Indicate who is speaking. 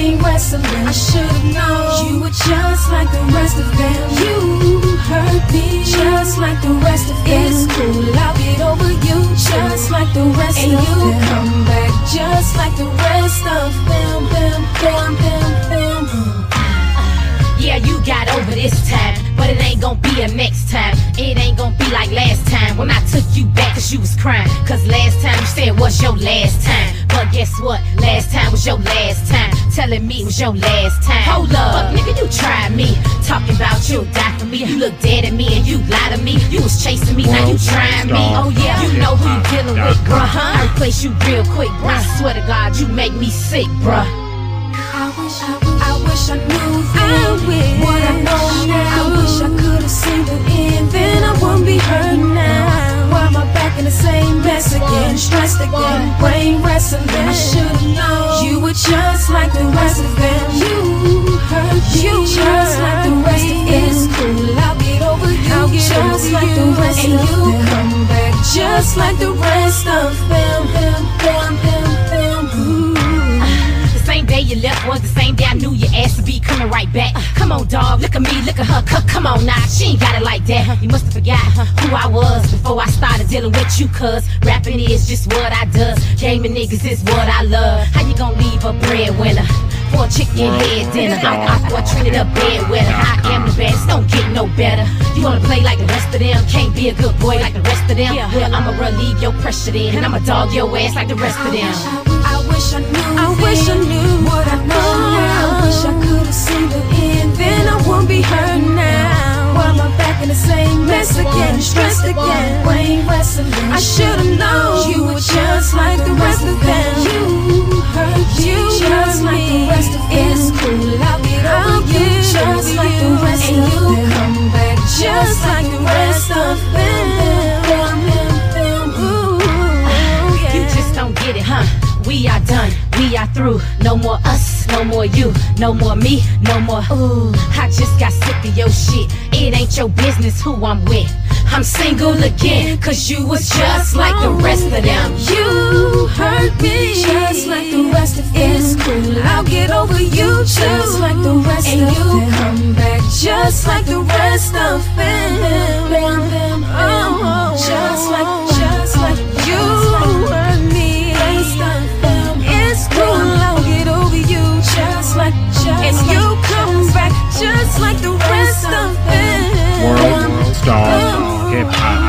Speaker 1: brain wrestling. I should've known you were just like the rest of them. You hurt me just like the rest of them. It's cool, I'll get over you just like the rest of them. And you come back just like the rest of them.
Speaker 2: Yeah, you got over this time, but it ain't gon' be a next time. It ain't gon' be like last time when I took you back cause you was crying. Cause last time you said it was your last time. But guess what? Last time was your last time. Telling me it was your last time. Hold up, but nigga, you tried me. Talking about you'll die for me. You look dead at me and you lied to me. You was chasing me, now you trying me. Oh yeah, you know who you dealing with, bruh. I replace you real quick, bruh. I swear to God, you make me sick, bruh.
Speaker 1: I wish I knew then what I know now. I wish I could've seen the end, then I wouldn't be hurt now. Why am I back in the same mess again? Stressed again, brain wrestling. I should've known you were just like the rest of them. You hurt me just like the rest of them. It's cool, I'll get over you just like the rest of them. And you come back just like the rest of them.
Speaker 2: Same day you left was the same day I knew your ass would be coming right back. Come on, dog, look at me, look at her, come on now, she ain't got it like that. You must've forgot who I was before I started dealing with you, cuz rapping is just what I does. Gaming niggas is what I love. How you gon' leave a breadwinner for a chicken head dinner? I treated a bedwetter. I am the best, don't get no better. You wanna play like the rest of them, can't be a good boy like the rest of them. Well, I'ma relieve your pressure then, and I'ma dog your ass like the rest of them.
Speaker 1: I wish I knew what I know now. I wish I could've seen the end, then I wouldn't be hurt now. Why am I back in the same mess again? Stressed again, brain wrestling. I should've known you were just like the rest of them. You hurt you just like the rest of them. It's cool, I'll get over you just like the rest of them. And you come back just like the rest of them.
Speaker 2: You just don't get it, huh? We are done, we are through. No more us, no more you. No more me, no more ooh. I just got sick of your shit. It ain't your business who I'm with. I'm single again, cause you was just like the rest of them.
Speaker 1: You hurt me just like the rest of them. It's cool, I'll get over you just like the rest of them. And you come back just like the rest of them. Oh, just like you hurt me. It's cool, I'll get over you just like and you come back just like the rest of them.
Speaker 3: World Star Hip Hop.